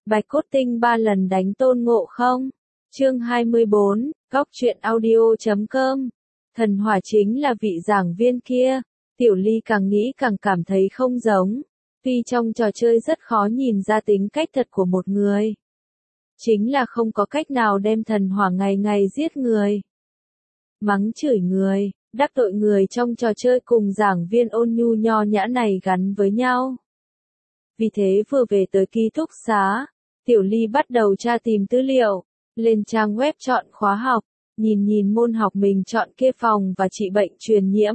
Bạch Cốt Tinh 3 lần đánh Tôn Ngộ Không. Chương 24, Góc truyện audio.com. Thần Hỏa chính là vị giảng viên kia. Tiểu Ly càng nghĩ càng cảm thấy không giống. Tuy trong trò chơi rất khó nhìn ra tính cách thật của một người. Chính là không có cách nào đem thần hỏa ngày ngày giết người. Mắng chửi người, đắc tội người trong trò chơi cùng giảng viên ôn nhu nho nhã này gắn với nhau. Vì thế vừa về tới ký túc xá, Tiểu Ly bắt đầu tra tìm tư liệu, lên trang web chọn khóa học, nhìn môn học mình chọn kia phòng và trị bệnh truyền nhiễm.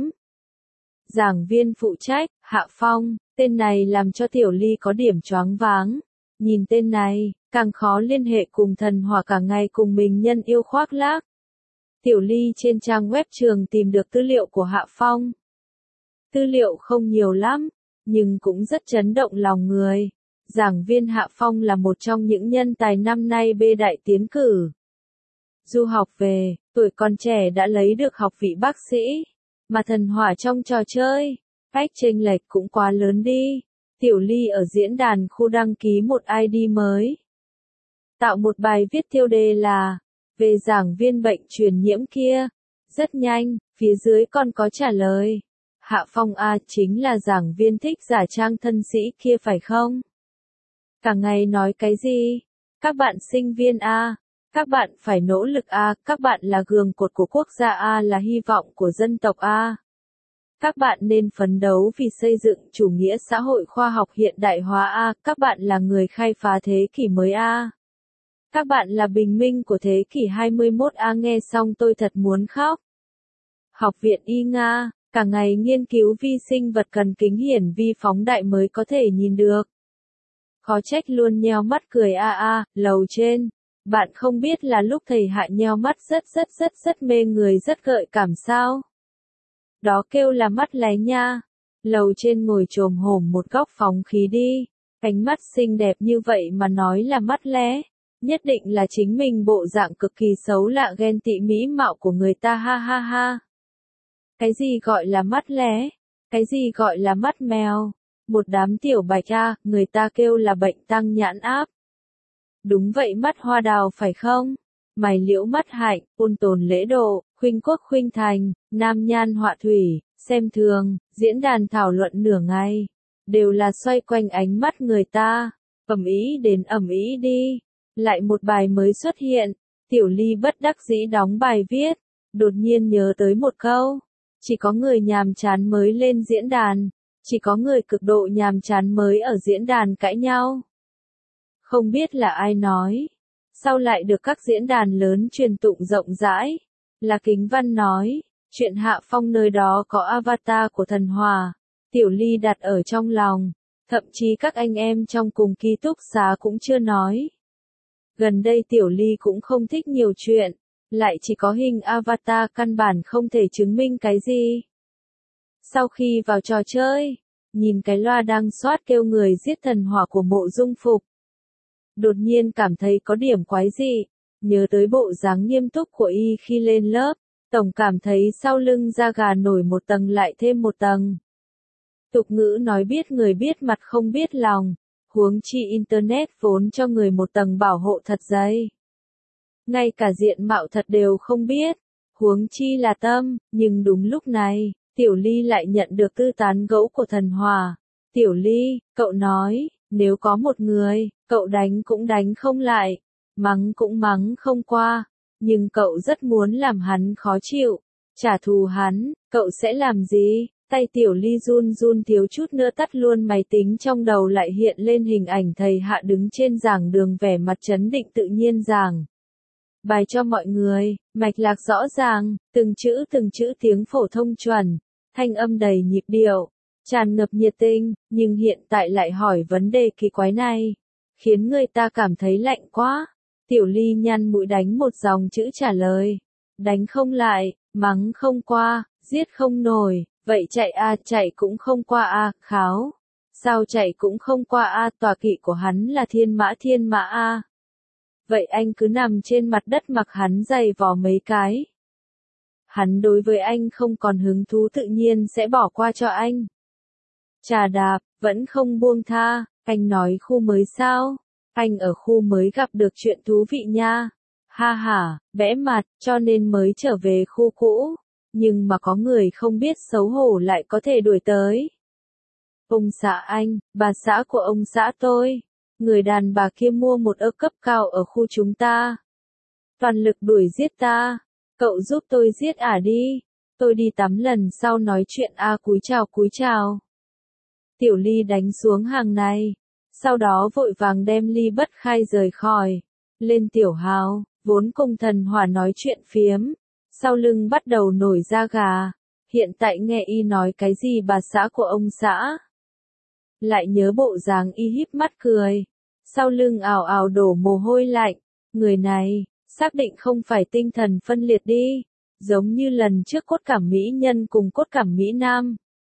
Giảng viên phụ trách, Hạ Phong, tên này làm cho Tiểu Ly có điểm choáng váng. Nhìn tên này, càng khó liên hệ cùng thần hỏa cả ngày cùng mình nhân yêu khoác lác. Tiểu Ly trên trang web trường tìm được tư liệu của Hạ Phong. Tư liệu không nhiều lắm, nhưng cũng rất chấn động lòng người. Giảng viên Hạ Phong là một trong những nhân tài năm nay bê đại tiến cử. Du học về, tuổi còn trẻ đã lấy được học vị bác sĩ, mà thần hỏa trong trò chơi, cách chênh lệch cũng quá lớn đi. Tiểu Ly ở diễn đàn khu đăng ký một ID mới. Tạo một bài viết tiêu đề là, về giảng viên bệnh truyền nhiễm kia. Rất nhanh, phía dưới còn có trả lời. Hạ Phong A chính là giảng viên thích giả trang thân sĩ kia phải không? Cả ngày nói cái gì? Các bạn sinh viên A, các bạn phải nỗ lực A, các bạn là gương cột của quốc gia A, là hy vọng của dân tộc A. Các bạn nên phấn đấu vì xây dựng chủ nghĩa xã hội khoa học hiện đại hóa A, các bạn là người khai phá thế kỷ mới A. Các bạn là bình minh của thế kỷ 21 A. Nghe xong tôi thật muốn khóc. Học viện Y Nga, cả ngày nghiên cứu vi sinh vật cần kính hiển vi phóng đại mới có thể nhìn được. Khó trách luôn nheo mắt cười lầu trên. Bạn không biết là lúc thầy Hạ nheo mắt rất mê người, rất gợi cảm sao? Đó kêu là mắt lé nha. Lầu trên ngồi chồm hổm một góc phóng khí đi. Ánh mắt xinh đẹp như vậy mà nói là mắt lé. Nhất định là chính mình bộ dạng cực kỳ xấu lạ ghen tị mỹ mạo của người ta ha ha ha. Cái gì gọi là mắt lé? Cái gì gọi là mắt mèo? Một đám tiểu bạch người ta kêu là bệnh tăng nhãn áp. Đúng vậy, mắt hoa đào phải không? Mày liễu mắt hạnh, ôn tồn lễ độ, khuynh quốc khuynh thành, nam nhan họa thủy, xem thường, diễn đàn thảo luận nửa ngày. Đều là xoay quanh ánh mắt người ta. Ầm ĩ đến ầm ĩ đi. Lại một bài mới xuất hiện. Tiểu Ly bất đắc dĩ đóng bài viết. Đột nhiên nhớ tới một câu. Chỉ có người nhàm chán mới lên diễn đàn. Chỉ có người cực độ nhàm chán mới ở diễn đàn cãi nhau. Không biết là ai nói. Sau lại được các diễn đàn lớn truyền tụng rộng rãi. Là Kính Văn nói. Chuyện Hạ Phong nơi đó có avatar của thần hỏa. Tiểu Ly đặt ở trong lòng. Thậm chí các anh em trong cùng ký túc xá cũng chưa nói. Gần đây Tiểu Ly cũng không thích nhiều chuyện. Lại chỉ có hình avatar căn bản không thể chứng minh cái gì. Sau khi vào trò chơi, nhìn cái loa đang soát kêu người giết thần hỏa của Mộ Dung Phục. Đột nhiên cảm thấy có điểm quái dị, nhớ tới bộ dáng nghiêm túc của y khi lên lớp, tổng cảm thấy sau lưng da gà nổi một tầng lại thêm một tầng. Tục ngữ nói biết người biết mặt không biết lòng, huống chi Internet vốn cho người một tầng bảo hộ thật dày. Ngay cả diện mạo thật đều không biết, huống chi là tâm, nhưng đúng lúc này, Tiểu Ly lại nhận được tư tán gẫu của thần hỏa. Tiểu Ly, cậu nói, nếu có một người, cậu đánh cũng đánh không lại, mắng cũng mắng không qua, nhưng cậu rất muốn làm hắn khó chịu, trả thù hắn, cậu sẽ làm gì? Tay Tiểu Ly run run thiếu chút nữa tắt luôn máy tính, trong đầu lại hiện lên hình ảnh thầy Hạ đứng trên giảng đường vẻ mặt trấn định tự nhiên giảng bài cho mọi người, mạch lạc rõ ràng, từng chữ tiếng phổ thông chuẩn, thanh âm đầy nhịp điệu, tràn ngập nhiệt tình, nhưng hiện tại lại hỏi vấn đề kỳ quái này, khiến người ta cảm thấy lạnh quá. Tiểu Ly nhăn mũi đánh một dòng chữ trả lời, đánh không lại, mắng không qua, giết không nổi, vậy chạy chạy cũng không qua kháo. Sao chạy cũng không qua tọa kỵ của hắn là thiên mã Vậy anh cứ nằm trên mặt đất mặc hắn giày vò mấy cái. Hắn đối với anh không còn hứng thú tự nhiên sẽ bỏ qua cho anh. Chà đạp, vẫn không buông tha, anh nói khu mới sao? Anh ở khu mới gặp được chuyện thú vị nha. Ha ha, bẽ mặt, cho nên mới trở về khu cũ. Nhưng mà có người không biết xấu hổ lại có thể đuổi tới. Ông xã anh, bà xã của ông xã tôi. Người đàn bà kia mua một ơ cấp cao ở khu chúng ta. Toàn lực đuổi giết ta. Cậu giúp tôi giết ả đi. Tôi đi tắm lần sau nói chuyện cúi chào. Tiểu Ly đánh xuống hàng này. Sau đó vội vàng đem ly bất khai rời khỏi. Lên Tiểu Hào, vốn cùng Thần Hỏa nói chuyện phiếm. Sau lưng bắt đầu nổi da gà. Hiện tại nghe y nói cái gì bà xã của ông xã. Lại nhớ bộ dáng y híp mắt cười. Sau lưng ào ào đổ mồ hôi lạnh. Người này, xác định không phải tinh thần phân liệt đi. Giống như lần trước cốt cảm mỹ nhân cùng cốt cảm mỹ nam.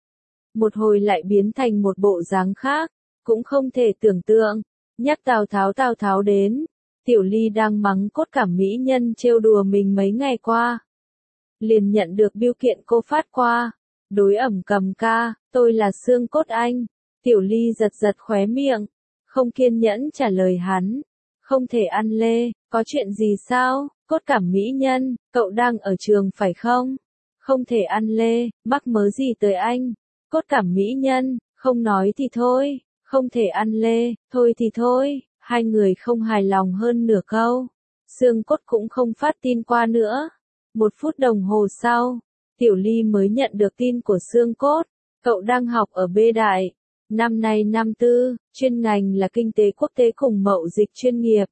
Một hồi lại biến thành một bộ dáng khác. Cũng không thể tưởng tượng. Nhắc Tào Tháo đến. Tiểu Ly đang mắng cốt cảm mỹ nhân trêu đùa mình mấy ngày qua. Liền nhận được bưu kiện cô phát qua. Đối ẩm cầm ca, tôi là xương cốt anh. Tiểu Ly giật khóe miệng. Không kiên nhẫn trả lời hắn. Không thể ăn lê, có chuyện gì sao? Cốt cảm mỹ nhân, cậu đang ở trường phải không? Không thể ăn lê, mắc mớ gì tới anh? Cốt cảm mỹ nhân, không nói thì thôi. Không thể ăn lê, thôi thì thôi. Hai người không hài lòng hơn nửa câu. Xương cốt cũng không phát tin qua nữa. 1 phút đồng hồ sau, Tiểu Ly mới nhận được tin của xương cốt. Cậu đang học ở B Đại. Năm nay năm tư, chuyên ngành là kinh tế quốc tế cùng mậu dịch chuyên nghiệp.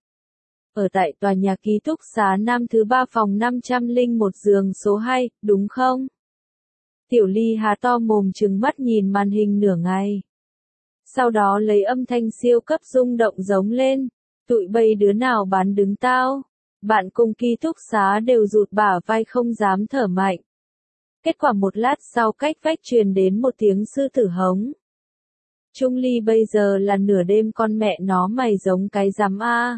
Ở tại tòa nhà ký túc xá Nam thứ 3 phòng 501 giường số 2, đúng không? Tiểu Ly há to mồm trừng mắt nhìn màn hình nửa ngày. Sau đó lấy âm thanh siêu cấp rung động giống lên. Tụi bay đứa nào bán đứng tao? Bạn cùng ký túc xá đều rụt bả vai không dám thở mạnh. Kết quả một lát sau cách vách truyền đến một tiếng sư tử hống. Trung Ly bây giờ là nửa đêm con mẹ nó mày giống cái rắm a.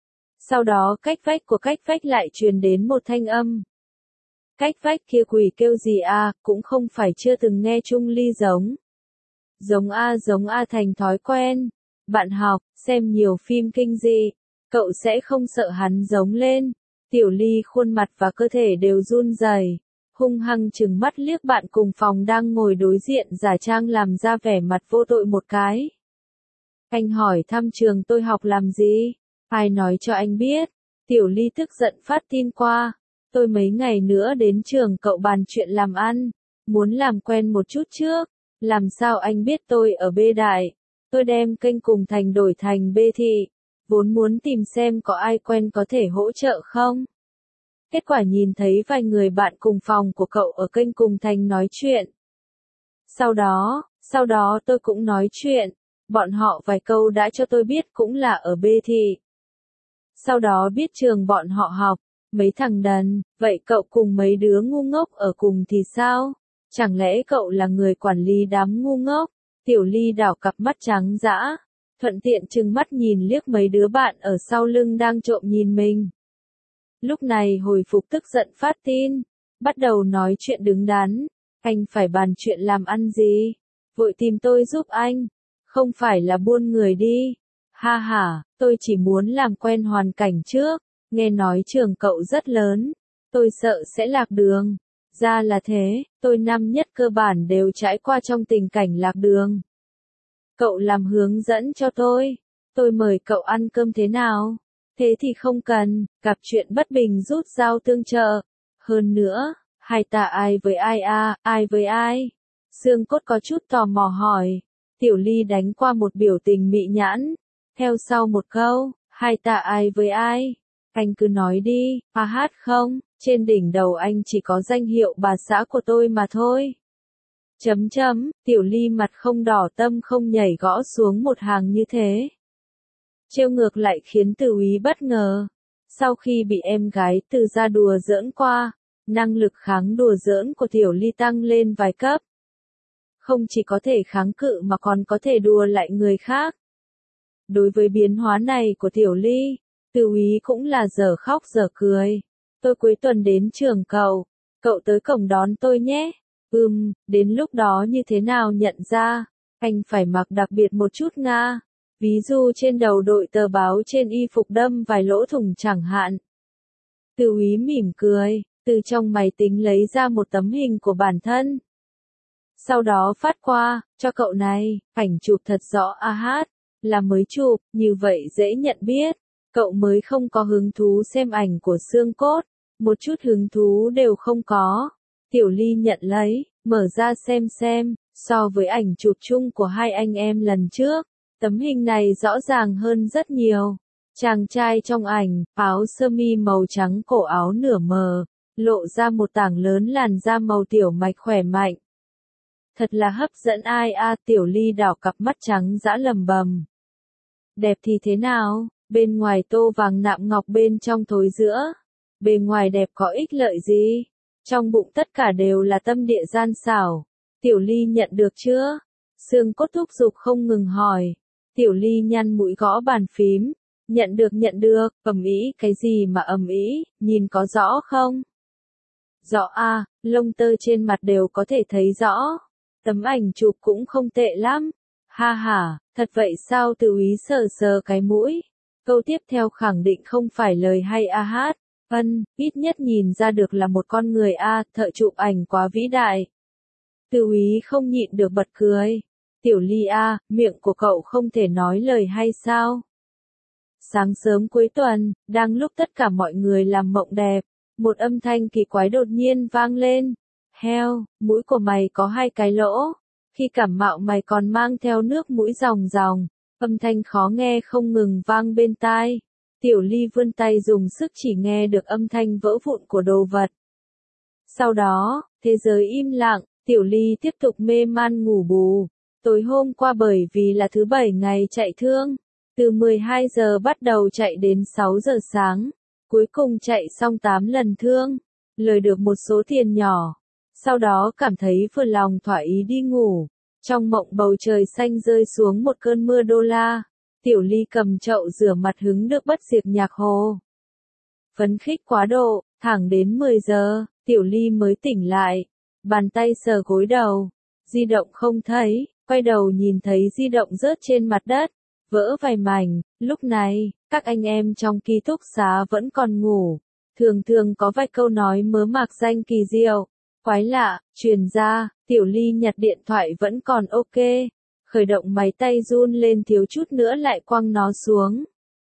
Sau đó cách vách lại truyền đến một thanh âm. Cách vách kia quỷ kêu gì cũng không phải chưa từng nghe Trung Ly giống. Giống a thành thói quen. Bạn học, xem nhiều phim kinh dị, cậu sẽ không sợ hắn giống lên. Tiểu Ly khuôn mặt và cơ thể đều run rẩy, hung hăng trừng mắt liếc bạn cùng phòng đang ngồi đối diện giả trang làm ra vẻ mặt vô tội một cái. Anh hỏi thăm trường tôi học làm gì? Ai nói cho anh biết? Tiểu Ly tức giận phát tin qua. Tôi mấy ngày nữa đến trường cậu bàn chuyện làm ăn. Muốn làm quen một chút trước. Làm sao anh biết tôi ở B Đại? Tôi đem kênh cùng thành đổi thành B Thị. Vốn muốn tìm xem có ai quen có thể hỗ trợ không? Kết quả nhìn thấy vài người bạn cùng phòng của cậu ở kênh cùng thành nói chuyện. Sau đó tôi cũng nói chuyện. Bọn họ vài câu đã cho tôi biết cũng là ở B Thị. Sau đó biết trường bọn họ học. Mấy thằng đần, vậy cậu cùng mấy đứa ngu ngốc ở cùng thì sao? Chẳng lẽ cậu là người quản lý đám ngu ngốc? Tiểu Ly đảo cặp mắt trắng dã, thuận tiện trừng mắt nhìn liếc mấy đứa bạn ở sau lưng đang trộm nhìn mình. Lúc này hồi phục tức giận phát tin, bắt đầu nói chuyện đứng đắn. Anh phải bàn chuyện làm ăn gì? Vội tìm tôi giúp anh. Không phải là buôn người đi. Ha ha, tôi chỉ muốn làm quen hoàn cảnh trước. Nghe nói trường cậu rất lớn. Tôi sợ sẽ lạc đường. Ra là thế, tôi năm nhất cơ bản đều trải qua trong tình cảnh lạc đường. Cậu làm hướng dẫn cho tôi mời cậu ăn cơm thế nào? Thế thì không cần, gặp chuyện bất bình rút dao tương trợ. Hơn nữa, hai ta ai với ai với ai? Xương cốt có chút tò mò hỏi. Tiểu Ly đánh qua một biểu tình mị nhãn. Theo sau một câu, hai ta ai với ai? Anh cứ nói đi, hát không? Trên đỉnh đầu anh chỉ có danh hiệu bà xã của tôi mà thôi. Tiểu Ly mặt không đỏ tâm không nhảy gõ xuống một hàng như thế. Trêu ngược lại khiến Từ Úy bất ngờ. Sau khi bị em gái Từ ra đùa giỡn qua, năng lực kháng đùa giỡn của Tiểu Ly tăng lên vài cấp. Không chỉ có thể kháng cự mà còn có thể đùa lại người khác. Đối với biến hóa này của Tiểu Ly, Từ Úy cũng là dở khóc dở cười. Tôi cuối tuần đến trường cậu tới cổng đón tôi nhé. Đến lúc đó như thế nào nhận ra, anh phải mặc đặc biệt một chút nga. Ví dụ trên đầu đội tờ báo, trên y phục đâm vài lỗ thủng chẳng hạn. Từ úy mỉm cười, từ trong máy tính lấy ra một tấm hình của bản thân. Sau đó phát qua, cho cậu này, ảnh chụp thật rõ hát, là mới chụp, như vậy dễ nhận biết. Cậu mới không có hứng thú xem ảnh của xương cốt, một chút hứng thú đều không có. Tiểu Ly nhận lấy, mở ra xem, so với ảnh chụp chung của hai anh em lần trước, tấm hình này rõ ràng hơn rất nhiều. Chàng trai trong ảnh, áo sơ mi màu trắng, cổ áo nửa mờ, lộ ra một tảng lớn làn da màu tiểu mạch khỏe mạnh. Thật là hấp dẫn ai a. Tiểu Ly đảo cặp mắt trắng dã lầm bầm. Đẹp thì thế nào, bên ngoài tô vàng nạm ngọc, bên trong thối giữa. Bề ngoài đẹp có ích lợi gì? Trong bụng tất cả đều là tâm địa gian xảo. Tiểu Ly nhận được chưa? Xương cốt thúc giục không ngừng hỏi. Tiểu Ly nhăn mũi gõ bàn phím. Nhận được, ầm ĩ, cái gì mà ầm ĩ, nhìn có rõ không? Rõ a, lông tơ trên mặt đều có thể thấy rõ. Tấm ảnh chụp cũng không tệ lắm. Ha ha, thật vậy sao? Từ úy sờ sờ cái mũi. Câu tiếp theo khẳng định không phải lời hay a hát. Ít nhất nhìn ra được là một con người a, thợ chụp ảnh quá vĩ đại. Từ úy không nhịn được bật cười. Tiểu Ly a, miệng của cậu không thể nói lời hay sao? Sáng sớm cuối tuần, đang lúc tất cả mọi người làm mộng đẹp, một âm thanh kỳ quái đột nhiên vang lên. Heo, mũi của mày có 2 cái lỗ. Khi cảm mạo mày còn mang theo nước mũi ròng ròng. Âm thanh khó nghe không ngừng vang bên tai. Tiểu Ly vươn tay dùng sức chỉ nghe được âm thanh vỡ vụn của đồ vật. Sau đó, thế giới im lặng, Tiểu Ly tiếp tục mê man ngủ bù. Tối hôm qua bởi vì là thứ 7 ngày chạy thương, từ 12 giờ bắt đầu chạy đến 6 giờ sáng, cuối cùng chạy xong 8 lần thương, lời được một số tiền nhỏ. Sau đó cảm thấy vừa lòng thỏa ý đi ngủ. Trong mộng bầu trời xanh rơi xuống một cơn mưa đô la. Tiểu Ly cầm chậu rửa mặt hứng được bất diệt nhạc hồ. Phấn khích quá độ, thẳng đến 10 giờ, Tiểu Ly mới tỉnh lại. Bàn tay sờ gối đầu. Di động không thấy, quay đầu nhìn thấy di động rớt trên mặt đất, vỡ vài mảnh. Lúc này, các anh em trong ký túc xá vẫn còn ngủ. Thường có vài câu nói mớ mạc danh kỳ diệu. Quái lạ, truyền ra, Tiểu Ly nhặt điện thoại vẫn còn ok. Khởi động máy tay run lên thiếu chút nữa lại quăng nó xuống.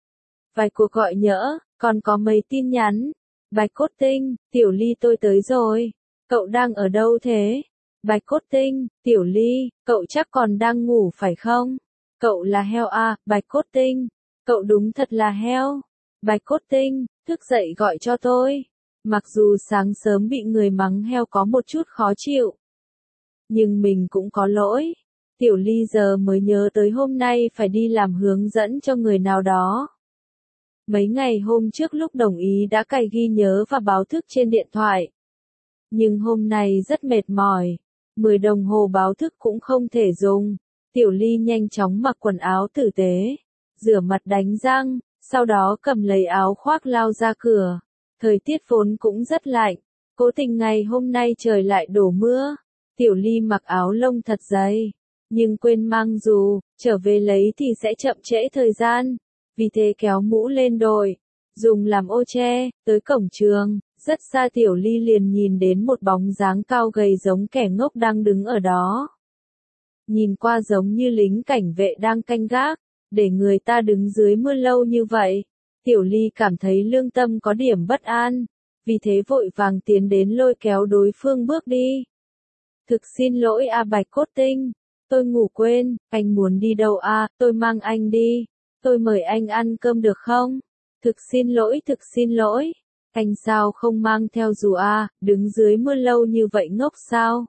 Vài cuộc gọi nhỡ, còn có mấy tin nhắn. Bạch Cốt Tinh, Tiểu Ly tôi tới rồi. Cậu đang ở đâu thế? Bạch Cốt Tinh, Tiểu Ly, cậu chắc còn đang ngủ phải không? Cậu là heo à, Bạch Cốt Tinh. Cậu đúng thật là heo. Bạch Cốt Tinh, thức dậy gọi cho tôi. Mặc dù sáng sớm bị người mắng heo có một chút khó chịu. Nhưng mình cũng có lỗi. Tiểu Ly giờ mới nhớ tới hôm nay phải đi làm hướng dẫn cho người nào đó. Mấy ngày hôm trước lúc đồng ý đã cài ghi nhớ và báo thức trên điện thoại. Nhưng hôm nay rất mệt mỏi. 10 đồng hồ báo thức cũng không thể dùng. Tiểu Ly nhanh chóng mặc quần áo tử tế. Rửa mặt đánh răng. Sau đó cầm lấy áo khoác lao ra cửa. Thời tiết vốn cũng rất lạnh. Cố tình ngày hôm nay trời lại đổ mưa. Tiểu Ly mặc áo lông thật dày. Nhưng quên mang dù, trở về lấy thì sẽ chậm trễ thời gian. Vì thế kéo mũ lên đội. Dùng làm ô che, tới cổng trường. Rất xa Tiểu Ly liền nhìn đến một bóng dáng cao gầy giống kẻ ngốc đang đứng ở đó. Nhìn qua giống như lính cảnh vệ đang canh gác. Để người ta đứng dưới mưa lâu như vậy. Tiểu Ly cảm thấy lương tâm có điểm bất an. Vì thế vội vàng tiến đến lôi kéo đối phương bước đi. Thực xin lỗi a Bạch Cốt Tinh. Tôi ngủ quên, anh muốn đi đâu à, tôi mang anh đi. Tôi mời anh ăn cơm được không? Thực xin lỗi. Anh sao không mang theo dù à, đứng dưới mưa lâu như vậy ngốc sao?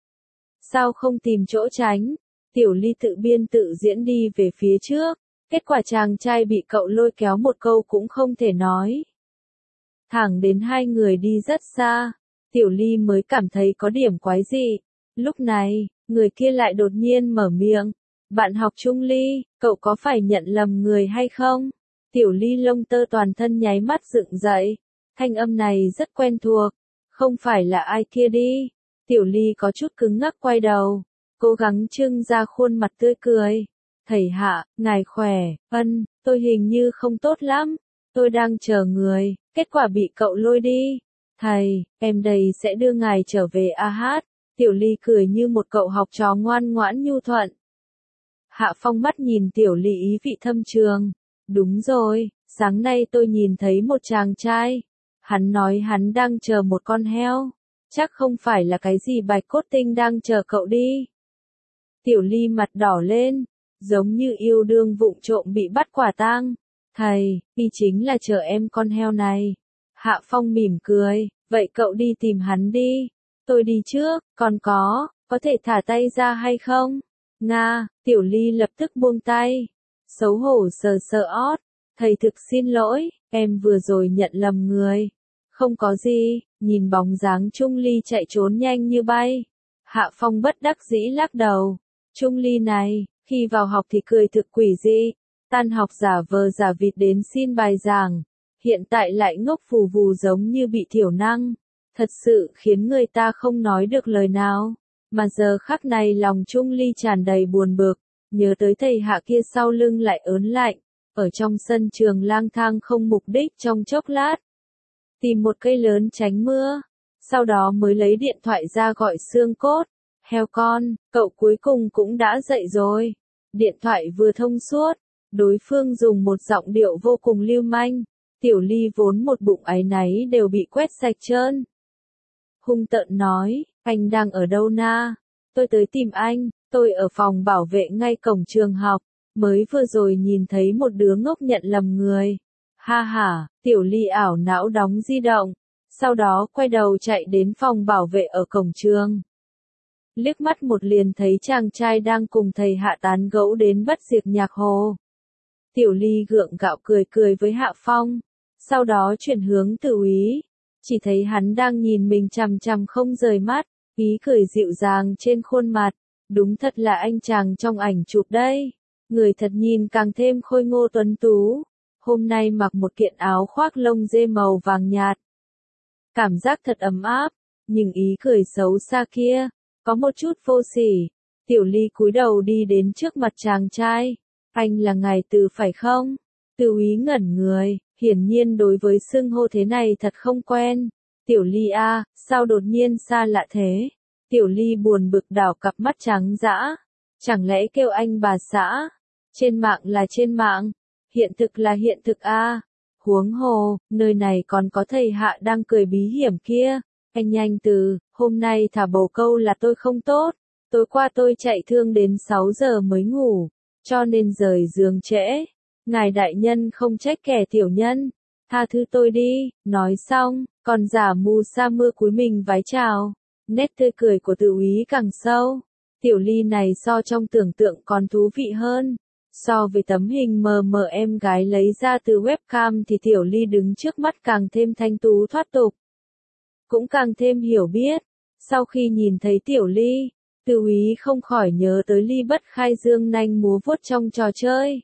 Sao không tìm chỗ tránh? Tiểu Ly tự biên tự diễn đi về phía trước. Kết quả chàng trai bị cậu lôi kéo một câu cũng không thể nói. Thẳng đến hai người đi rất xa, Tiểu Ly mới cảm thấy có điểm quái dị. Lúc này, người kia lại đột nhiên mở miệng. Bạn học chung Ly, cậu có phải nhận lầm người hay không? Tiểu Ly lông tơ toàn thân nháy mắt dựng dậy. Thanh âm này rất quen thuộc. Không phải là ai kia đi. Tiểu Ly có chút cứng ngắc quay đầu. Cố gắng trưng ra khuôn mặt tươi cười. Thầy Hạ, ngài khỏe, tôi hình như không tốt lắm, tôi đang chờ người, kết quả bị cậu lôi đi. Thầy, em đây sẽ đưa ngài trở về a hát. Tiểu Ly cười như một cậu học trò ngoan ngoãn nhu thuận. Hạ Phong mắt nhìn Tiểu Ly ý vị thâm trường. Đúng rồi, sáng nay tôi nhìn thấy một chàng trai. Hắn nói hắn đang chờ một con heo. Chắc không phải là cái gì Bạch Cốt Tinh đang chờ cậu đi. Tiểu Ly mặt đỏ lên, giống như yêu đương vụng trộm bị bắt quả tang. Thầy, y chính là chờ em con heo này. Hạ Phong mỉm cười, vậy cậu đi tìm hắn đi. Tôi đi trước, còn có thể thả tay ra hay không? Nga, Tiểu Ly lập tức buông tay. Xấu hổ sờ sờ ót. Thầy thực xin lỗi, em vừa rồi nhận lầm người. Không có gì, nhìn bóng dáng Trung Ly chạy trốn nhanh như bay. Hạ Phong bất đắc dĩ lắc đầu. Trung Ly này, khi vào học thì cười thực quỷ dị. Tan học giả vờ giả vịt đến xin bài giảng. Hiện tại lại ngốc phù vù giống như bị thiểu năng. Thật sự khiến người ta không nói được lời nào. Mà giờ khắc này lòng Trung Ly tràn đầy buồn bực. Nhớ tới thầy Hạ kia sau lưng lại ớn lạnh. Ở trong sân trường lang thang không mục đích trong chốc lát. Tìm một cây lớn tránh mưa. Sau đó mới lấy điện thoại ra gọi xương cốt. Heo con, cậu cuối cùng cũng đã dậy rồi. Điện thoại vừa thông suốt. Đối phương dùng một giọng điệu vô cùng lưu manh. Tiểu Ly vốn một bụng áy náy đều bị quét sạch trơn. Hung tợn nói, anh đang ở đâu na? Tôi tới tìm anh, tôi ở phòng bảo vệ ngay cổng trường học. Mới vừa rồi nhìn thấy một đứa ngốc nhận lầm người. Ha ha, Tiểu Ly ảo não đóng di động. Sau đó quay đầu chạy đến phòng bảo vệ ở cổng trường. Liếc mắt một liền thấy chàng trai đang cùng thầy Hạ tán gẫu đến bất diệt nhạc hồ. Tiểu Ly gượng gạo cười cười với Hạ Phong. Sau đó chuyển hướng Từ Úy. Chỉ thấy hắn đang nhìn mình chằm chằm không rời mắt. Ý cười dịu dàng trên khuôn mặt. Đúng thật là anh chàng trong ảnh chụp đây. Người thật nhìn càng thêm khôi ngô tuấn tú. Hôm nay mặc một kiện áo khoác lông dê màu vàng nhạt. Cảm giác thật ấm áp. Nhưng ý cười xấu xa kia. Có một chút vô sỉ. Tiểu Ly cúi đầu đi đến trước mặt chàng trai. Anh là ngài Từ phải không? Từ Úy ngẩn người. Hiển nhiên đối với xưng hô thế này thật không quen. Tiểu Ly a, sao đột nhiên xa lạ thế? Tiểu Ly buồn bực đảo cặp mắt trắng dã. Chẳng lẽ kêu anh bà xã? Trên mạng là trên mạng. Hiện thực là hiện thực a. Huống hồ, nơi này còn có thầy Hạ đang cười bí hiểm kia. Anh nhanh từ, hôm nay thả bồ câu là tôi không tốt. Tối qua tôi chạy thương đến 6 giờ mới ngủ. Cho nên rời giường trễ. Ngài đại nhân không trách kẻ tiểu nhân. Tha thứ tôi đi, nói xong, còn giả mù sa mưa cúi mình vái chào. Nét tươi cười của Từ Úy càng sâu. Tiểu Ly này so trong tưởng tượng còn thú vị hơn. So với tấm hình mờ mờ em gái lấy ra từ webcam thì Tiểu Ly đứng trước mắt càng thêm thanh tú thoát tục. Cũng càng thêm hiểu biết. Sau khi nhìn thấy Tiểu Ly, Từ Úy không khỏi nhớ tới Ly Bất Khai dương nanh múa vuốt trong trò chơi.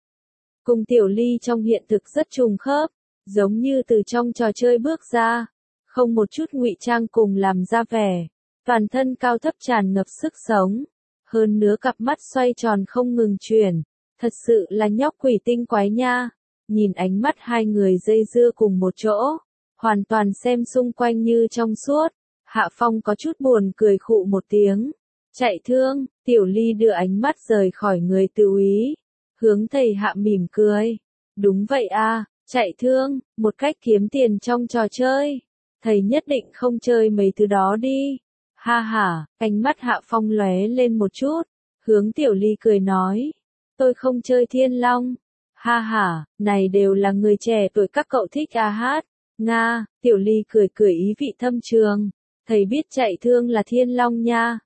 Cùng Tiểu Ly trong hiện thực rất trùng khớp, giống như từ trong trò chơi bước ra, không một chút ngụy trang cùng làm ra vẻ, toàn thân cao thấp tràn ngập sức sống, hơn nữa cặp mắt xoay tròn không ngừng chuyển, thật sự là nhóc quỷ tinh quái nha. Nhìn ánh mắt hai người dây dưa cùng một chỗ, hoàn toàn xem xung quanh như trong suốt, Hạ Phong có chút buồn cười khụ một tiếng. Chạy thương, Tiểu Ly đưa ánh mắt rời khỏi người Từ Úy, hướng thầy Hạ mỉm cười. Đúng vậy a, chạy thương, một cách kiếm tiền trong trò chơi. Thầy nhất định không chơi mấy thứ đó đi. Ha ha, ánh mắt Hạ Phong lóe lên một chút, hướng Tiểu Ly cười nói. Tôi không chơi Thiên Long. Ha ha, này đều là người trẻ tuổi các cậu thích a hát. Nga, Tiểu Ly cười cười ý vị thâm trường. Thầy biết chạy thương là Thiên Long nha.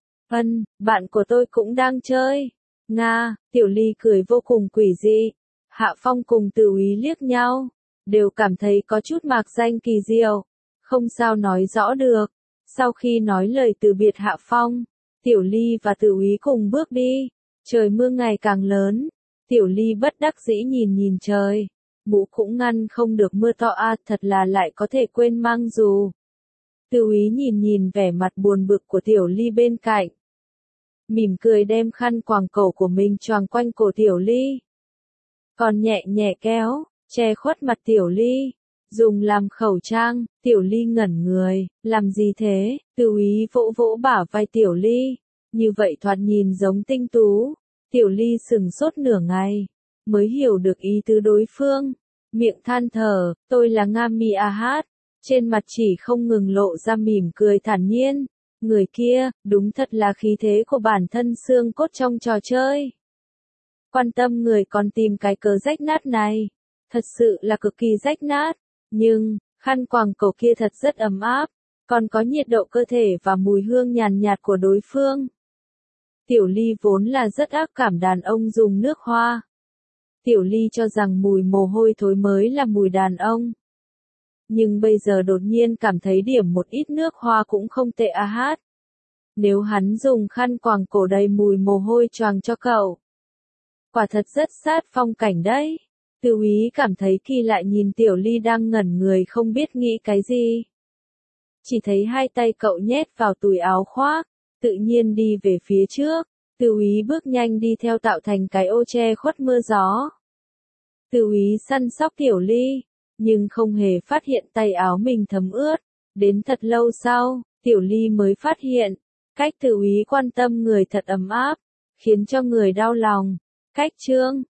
Bạn của tôi cũng đang chơi. Nga, Tiểu Ly cười vô cùng quỷ dị. Hạ Phong cùng Từ Úy liếc nhau, đều cảm thấy có chút mạc danh kỳ diệu, không sao nói rõ được. Sau khi nói lời từ biệt Hạ Phong, Tiểu Ly và Từ Úy cùng bước đi. Trời mưa ngày càng lớn, Tiểu Ly bất đắc dĩ nhìn nhìn trời, mũ cũng ngăn không được mưa to a, thật là lại có thể quên mang dù. Từ Úy nhìn nhìn vẻ mặt buồn bực của Tiểu Ly bên cạnh. mỉm cười đem khăn quàng cổ của mình choàng quanh cổ Tiểu Ly. Còn nhẹ nhẹ kéo, che khuất mặt Tiểu Ly, dùng làm khẩu trang. Tiểu Ly ngẩn người, làm gì thế? Từ úy vỗ vỗ bả vai Tiểu Ly, như vậy thoạt nhìn giống tinh tú. Tiểu Ly sừng sốt nửa ngày, mới hiểu được ý tứ đối phương, miệng than thở, tôi là Nga Mi A Hát, trên mặt chỉ không ngừng lộ ra mỉm cười thản nhiên. Người kia, đúng thật là khí thế của bản thân xương cốt trong trò chơi. Quan tâm người còn tìm cái cớ rách nát này, thật sự là cực kỳ rách nát, nhưng, khăn quàng cổ kia thật rất ấm áp, còn có nhiệt độ cơ thể và mùi hương nhàn nhạt của đối phương. Tiểu Ly vốn là rất ác cảm đàn ông dùng nước hoa. Tiểu Ly cho rằng mùi mồ hôi thối mới là mùi đàn ông. Nhưng bây giờ đột nhiên cảm thấy điểm một ít nước hoa cũng không tệ A Hát. Nếu hắn dùng khăn quàng cổ đầy mùi mồ hôi choàng cho cậu, quả thật rất sát phong cảnh đấy. Từ úy cảm thấy kỳ lạ nhìn Tiểu Ly đang ngẩn người không biết nghĩ cái gì. Chỉ thấy hai tay cậu nhét vào túi áo khoác, tự nhiên đi về phía trước. Từ úy bước nhanh đi theo tạo thành cái ô che khuất mưa gió. Từ úy săn sóc Tiểu Ly, nhưng không hề phát hiện tay áo mình thấm ướt. Đến thật lâu sau, Tiểu Ly mới phát hiện, cách từ úy quan tâm người thật ấm áp, khiến cho người đau lòng. Cách chương